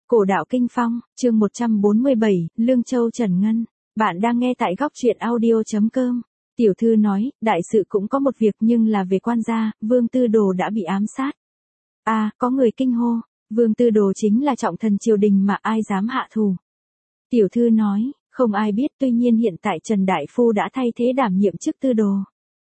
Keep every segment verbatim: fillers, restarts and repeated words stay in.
Cổ đạo kinh phong, chương một trăm bốn mươi bảy, Lương Châu Trần Ngân. Bạn đang nghe tại góc truyện audio.com. Tiểu thư nói, đại sự cũng có một việc nhưng là về quan gia, Vương Tư Đồ đã bị ám sát. À, có người kinh hô, Vương Tư Đồ chính là trọng thần triều đình mà ai dám hạ thủ. Tiểu thư nói, không ai biết, tuy nhiên hiện tại Trần Đại Phu đã thay thế đảm nhiệm chức Tư Đồ.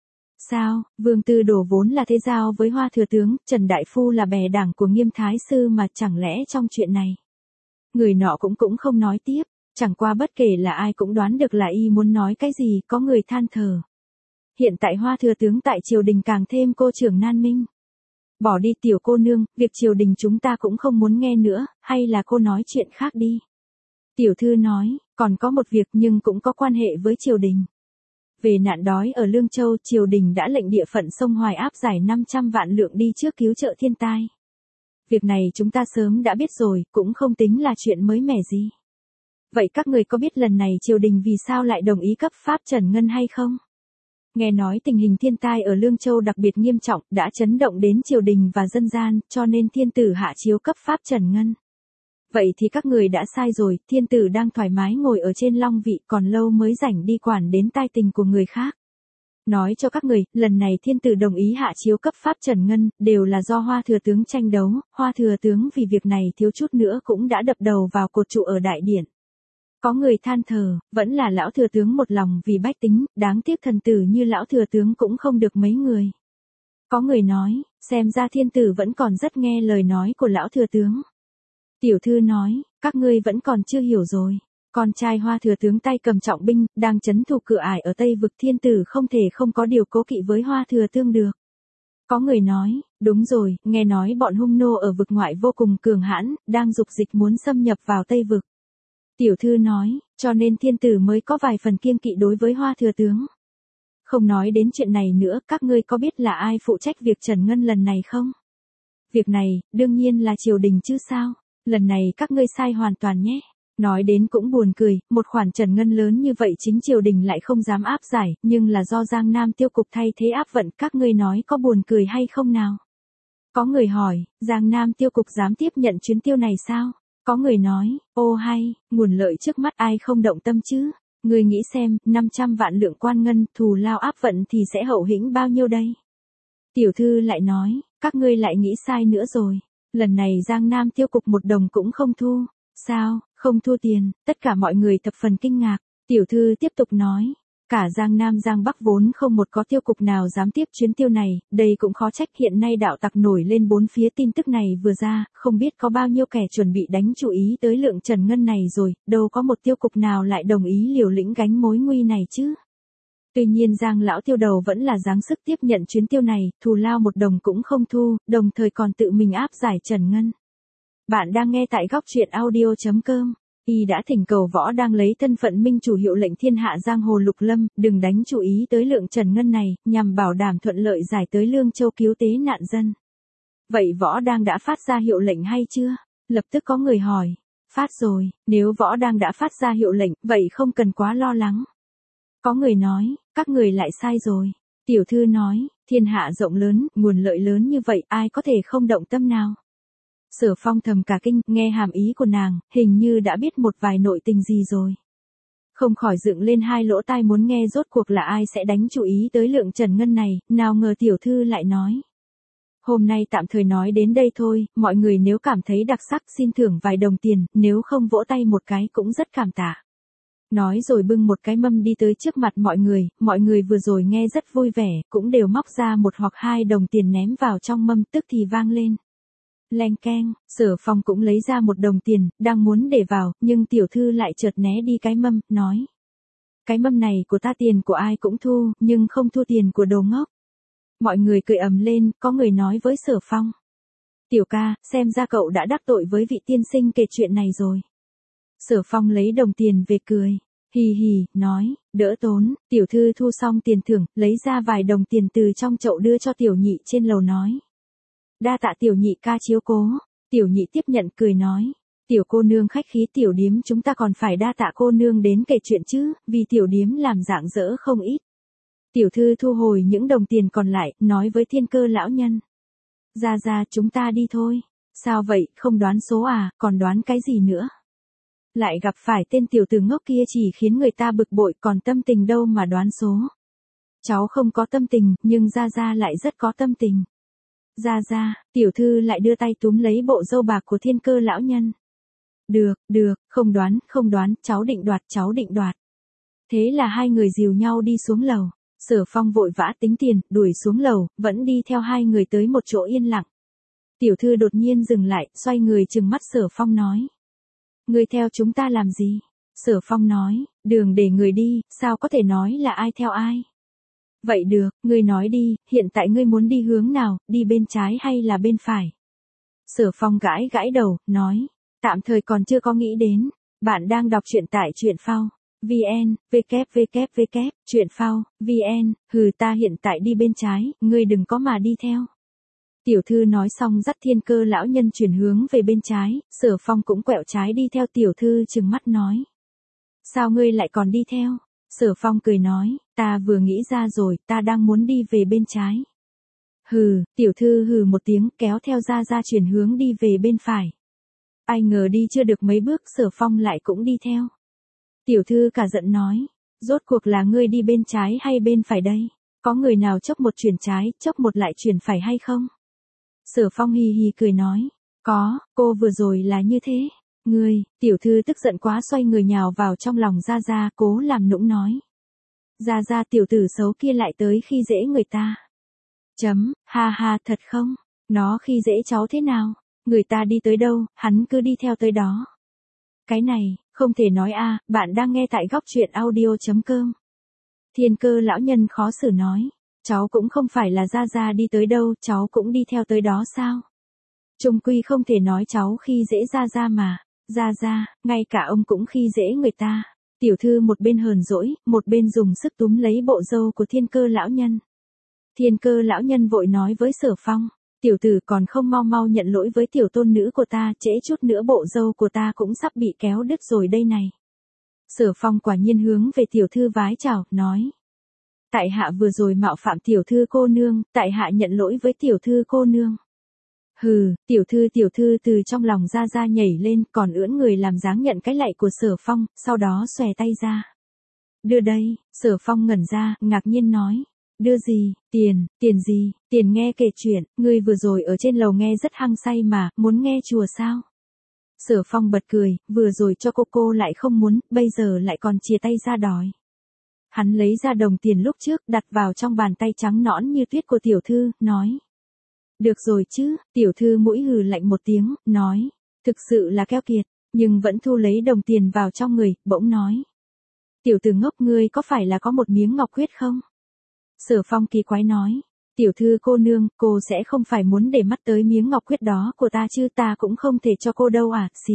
Sao, Vương Tư Đồ vốn là thế giao với Hoa Thừa Tướng, Trần Đại Phu là bè đảng của Nghiêm Thái Sư mà chẳng lẽ trong chuyện này. Người nọ cũng cũng không nói tiếp, chẳng qua bất kể là ai cũng đoán được là y muốn nói cái gì, có người than thở. Hiện tại Hoa Thừa Tướng tại triều đình càng thêm cô trưởng nan minh. Bỏ đi tiểu cô nương, việc triều đình chúng ta cũng không muốn nghe nữa, hay là cô nói chuyện khác đi. Tiểu thư nói, còn có một việc nhưng cũng có quan hệ với triều đình. Về nạn đói ở Lương Châu, triều đình đã lệnh địa phận sông Hoài áp giải năm trăm vạn lượng đi trước cứu trợ thiên tai. Việc này chúng ta sớm đã biết rồi, cũng không tính là chuyện mới mẻ gì. Vậy các người có biết lần này triều đình vì sao lại đồng ý cấp pháp Trần Ngân hay không? Nghe nói tình hình thiên tai ở Lương Châu đặc biệt nghiêm trọng, đã chấn động đến triều đình và dân gian, cho nên thiên tử hạ chiếu cấp pháp Trần Ngân. Vậy thì các người đã sai rồi, thiên tử đang thoải mái ngồi ở trên long vị, còn lâu mới rảnh đi quản đến tai tình của người khác. Nói cho các người, lần này thiên tử đồng ý hạ chiếu cấp pháp Trần Ngân, đều là do Hoa Thừa Tướng tranh đấu, Hoa Thừa Tướng vì việc này thiếu chút nữa cũng đã đập đầu vào cột trụ ở đại điện. Có người than thở, vẫn là lão Thừa Tướng một lòng vì bách tính, đáng tiếc thần tử như lão Thừa Tướng cũng không được mấy người. Có người nói, xem ra thiên tử vẫn còn rất nghe lời nói của lão Thừa Tướng. Tiểu thư nói, các ngươi vẫn còn chưa hiểu rồi. Con trai Hoa Thừa Tướng tay cầm trọng binh, đang trấn thủ cửa ải ở Tây Vực, thiên tử không thể không có điều cố kỵ với Hoa Thừa Tướng được. Có người nói, đúng rồi, nghe nói bọn hung nô ở vực ngoại vô cùng cường hãn, đang dục dịch muốn xâm nhập vào Tây Vực. Tiểu thư nói, cho nên thiên tử mới có vài phần kiêng kỵ đối với Hoa Thừa Tướng. Không nói đến chuyện này nữa, các ngươi có biết là ai phụ trách việc Trần Ngân lần này không? Việc này, đương nhiên là triều đình chứ sao? Lần này các ngươi sai hoàn toàn nhé. Nói đến cũng buồn cười, một khoản Trần Ngân lớn như vậy chính triều đình lại không dám áp giải, nhưng là do Giang Nam tiêu cục thay thế áp vận, các ngươi nói có buồn cười hay không nào? Có người hỏi, Giang Nam tiêu cục dám tiếp nhận chuyến tiêu này sao? Có người nói, ô hay, nguồn lợi trước mắt ai không động tâm chứ? Người nghĩ xem, năm trăm vạn lượng quan ngân, thù lao áp vận thì sẽ hậu hĩnh bao nhiêu đây? Tiểu thư lại nói, các ngươi lại nghĩ sai nữa rồi. Lần này Giang Nam tiêu cục một đồng cũng không thu. Sao, không thu tiền? Tất cả mọi người thập phần kinh ngạc. Tiểu thư tiếp tục nói, cả Giang Nam Giang Bắc vốn không một có tiêu cục nào dám tiếp chuyến tiêu này, đây cũng khó trách hiện nay đạo tặc nổi lên bốn phía. Tin tức này vừa ra, không biết có bao nhiêu kẻ chuẩn bị đánh chú ý tới lượng Trần Ngân này rồi, đâu có một tiêu cục nào lại đồng ý liều lĩnh gánh mối nguy này chứ. Tuy nhiên Giang lão tiêu đầu vẫn là dáng sức tiếp nhận chuyến tiêu này, thù lao một đồng cũng không thu, đồng thời còn tự mình áp giải Trần Ngân. Bạn đang nghe tại góc truyện audio.com. Y đã thỉnh cầu Võ đang lấy thân phận minh chủ hiệu lệnh thiên hạ giang hồ Lục Lâm, đừng đánh chú ý tới lượng Trần Ngân này, nhằm bảo đảm thuận lợi giải tới Lương Châu cứu tế nạn dân. Vậy Võ đang đã phát ra hiệu lệnh hay chưa? Lập tức có người hỏi. Phát rồi, nếu Võ đang đã phát ra hiệu lệnh, vậy không cần quá lo lắng. Có người nói, các người lại sai rồi. Tiểu thư nói, thiên hạ rộng lớn, nguồn lợi lớn như vậy, ai có thể không động tâm nào? Sở Phong thầm cả kinh, nghe hàm ý của nàng, hình như đã biết một vài nội tình gì rồi. Không khỏi dựng lên hai lỗ tai muốn nghe rốt cuộc là ai sẽ đánh chú ý tới lượng Trần Ngân này, nào ngờ tiểu thư lại nói. Hôm nay tạm thời nói đến đây thôi, mọi người nếu cảm thấy đặc sắc xin thưởng vài đồng tiền, nếu không vỗ tay một cái cũng rất cảm tạ. Nói rồi bưng một cái mâm đi tới trước mặt mọi người, mọi người vừa rồi nghe rất vui vẻ, cũng đều móc ra một hoặc hai đồng tiền ném vào trong mâm, tức thì vang lên. Leng keng, Sở Phong cũng lấy ra một đồng tiền, đang muốn để vào, nhưng tiểu thư lại chợt né đi cái mâm, nói. Cái mâm này của ta, tiền của ai cũng thu, nhưng không thu tiền của đồ ngốc. Mọi người cười ầm lên, có người nói với Sở Phong. Tiểu ca, xem ra cậu đã đắc tội với vị tiên sinh kể chuyện này rồi. Sở Phong lấy đồng tiền về cười. Hì hì, nói, đỡ tốn, tiểu thư thu xong tiền thưởng, lấy ra vài đồng tiền từ trong chậu đưa cho tiểu nhị trên lầu nói. Đa tạ tiểu nhị ca chiếu cố. Tiểu nhị tiếp nhận cười nói. Tiểu cô nương khách khí, tiểu điếm chúng ta còn phải đa tạ cô nương đến kể chuyện chứ, vì tiểu điếm làm rạng rỡ không ít. Tiểu thư thu hồi những đồng tiền còn lại, nói với Thiên Cơ lão nhân. Ra ra chúng ta đi thôi. Sao vậy, không đoán số à, còn đoán cái gì nữa? Lại gặp phải tên tiểu tử ngốc kia chỉ khiến người ta bực bội, còn tâm tình đâu mà đoán số. Cháu không có tâm tình, nhưng Gia Gia lại rất có tâm tình. Gia Gia, tiểu thư lại đưa tay túm lấy bộ râu bạc của Thiên Cơ lão nhân. Được, được, không đoán, không đoán, cháu định đoạt, cháu định đoạt. Thế là hai người dìu nhau đi xuống lầu. Sở Phong vội vã tính tiền, đuổi xuống lầu, vẫn đi theo hai người tới một chỗ yên lặng. Tiểu thư đột nhiên dừng lại, xoay người trừng mắt Sở Phong nói. Ngươi theo chúng ta làm gì? Sở Phong nói, đường để người đi, sao có thể nói là ai theo ai? Vậy được, ngươi nói đi, hiện tại ngươi muốn đi hướng nào, đi bên trái hay là bên phải? Sở Phong gãi gãi đầu, nói, tạm thời còn chưa có nghĩ đến, bạn đang đọc truyện tại truyện phao. vn, www, truyện phao, vn, hừ ta hiện tại đi bên trái, ngươi đừng có mà đi theo. Tiểu thư nói xong dắt Thiên Cơ lão nhân chuyển hướng về bên trái, Sở Phong cũng quẹo trái đi theo. Tiểu thư trừng mắt nói. Sao ngươi lại còn đi theo? Sở Phong cười nói, ta vừa nghĩ ra rồi, ta đang muốn đi về bên trái. Hừ, tiểu thư hừ một tiếng kéo theo Gia Gia chuyển hướng đi về bên phải. Ai ngờ đi chưa được mấy bước Sở Phong lại cũng đi theo. Tiểu thư cả giận nói, rốt cuộc là ngươi đi bên trái hay bên phải đây? Có người nào chốc một chuyển trái, chốc một lại chuyển phải hay không? Sở Phong hì hì cười nói, có, cô vừa rồi là như thế. Ngươi, tiểu thư tức giận quá xoay người nhào vào trong lòng Gia Gia, cố làm nũng nói. Gia Gia tiểu tử xấu kia lại tới khi dễ người ta. Chấm, ha ha thật không? Nó khi dễ cháu thế nào? Người ta đi tới đâu, hắn cứ đi theo tới đó. Cái này, không thể nói a, bạn đang nghe tại góc truyện audio chấm com. Thiên Cơ lão nhân khó xử nói, cháu cũng không phải là Gia Gia đi tới đâu, cháu cũng đi theo tới đó sao? Chung quy không thể nói cháu khi dễ Gia Gia mà. Gia Gia, ngay cả ông cũng khi dễ người ta. Tiểu thư một bên hờn dỗi, một bên dùng sức túm lấy bộ râu của Thiên Cơ lão nhân. Thiên Cơ lão nhân vội nói với Sở Phong, tiểu tử còn không mau mau nhận lỗi với tiểu tôn nữ của ta, trễ chút nữa bộ râu của ta cũng sắp bị kéo đứt rồi đây này. Sở Phong quả nhiên hướng về tiểu thư vái chào, nói. Tại hạ vừa rồi mạo phạm tiểu thư cô nương, tại hạ nhận lỗi với tiểu thư cô nương. Hừ, tiểu thư tiểu thư từ trong lòng Gia Gia nhảy lên, còn ưỡn người làm dáng nhận cái lạy của Sở Phong, sau đó xòe tay ra. Đưa đây, Sở Phong ngẩn ra, ngạc nhiên nói. Đưa gì, tiền, tiền gì, tiền nghe kể chuyện, ngươi vừa rồi ở trên lầu nghe rất hăng say mà, muốn nghe chùa sao? Sở Phong bật cười, vừa rồi cho cô cô lại không muốn, bây giờ lại còn chìa tay ra đòi. Hắn lấy ra đồng tiền lúc trước, đặt vào trong bàn tay trắng nõn như tuyết của tiểu thư, nói. Được rồi chứ, tiểu thư mũi hừ lạnh một tiếng, nói. Thực sự là keo kiệt, nhưng vẫn thu lấy đồng tiền vào trong người, bỗng nói. Tiểu tử ngốc ngươi có phải là có một miếng ngọc huyết không? Sở Phong kỳ quái nói. Tiểu thư cô nương, cô sẽ không phải muốn để mắt tới miếng ngọc huyết đó của ta chứ, ta cũng không thể cho cô đâu à, xí.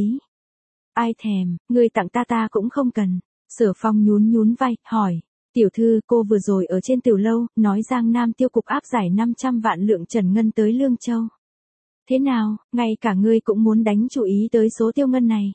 Ai thèm, ngươi tặng ta ta cũng không cần. Sở Phong nhún nhún vai, hỏi. Tiểu thư, cô vừa rồi ở trên tiểu lâu, nói Giang Nam tiêu cục áp giải năm trăm vạn lượng trần ngân tới Lương Châu. Thế nào, ngay cả ngươi cũng muốn đánh chú ý tới số tiêu ngân này.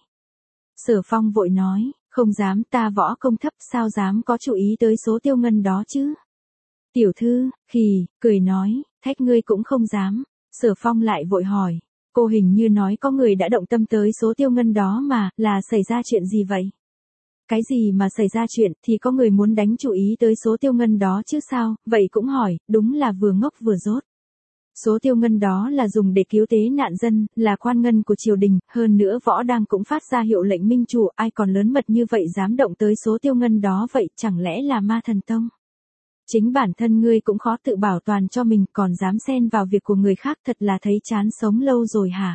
Sở Phong vội nói, không dám, ta võ công thấp sao dám có chú ý tới số tiêu ngân đó chứ. Tiểu thư, khì, cười nói, thách ngươi cũng không dám. Sở Phong lại vội hỏi, cô hình như nói có người đã động tâm tới số tiêu ngân đó mà, là xảy ra chuyện gì vậy? Cái gì mà xảy ra chuyện thì có người muốn đánh chú ý tới số tiêu ngân đó chứ sao, vậy cũng hỏi, đúng là vừa ngốc vừa dốt. Số tiêu ngân đó là dùng để cứu tế nạn dân, là quan ngân của triều đình, hơn nữa võ đang cũng phát ra hiệu lệnh minh chủ, ai còn lớn mật như vậy dám động tới số tiêu ngân đó vậy, chẳng lẽ là ma thần tông? Chính bản thân ngươi cũng khó tự bảo toàn cho mình, còn dám xen vào việc của người khác, thật là thấy chán sống lâu rồi hả?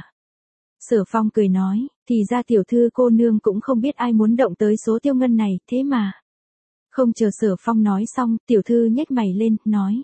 Sở Phong cười nói, thì ra tiểu thư cô nương cũng không biết ai muốn động tới số tiêu ngân này, thế mà. Không chờ Sở Phong nói xong, tiểu thư nhếch mày lên, nói.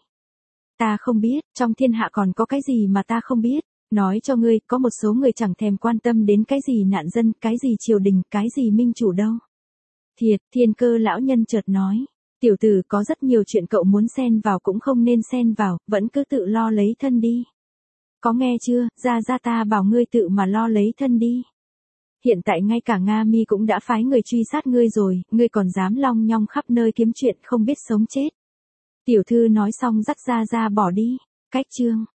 Ta không biết, trong thiên hạ còn có cái gì mà ta không biết, nói cho ngươi, có một số người chẳng thèm quan tâm đến cái gì nạn dân, cái gì triều đình, cái gì minh chủ đâu. Thiệt, Thiên Cơ lão nhân chợt nói, tiểu tử có rất nhiều chuyện cậu muốn xen vào cũng không nên xen vào, vẫn cứ tự lo lấy thân đi. Có nghe chưa, Gia Gia ta bảo ngươi tự mà lo lấy thân đi. Hiện tại ngay cả Nga Mi cũng đã phái người truy sát ngươi rồi, ngươi còn dám long nhong khắp nơi kiếm chuyện không biết sống chết. Tiểu thư nói xong dắt Gia Gia bỏ đi. Cách chương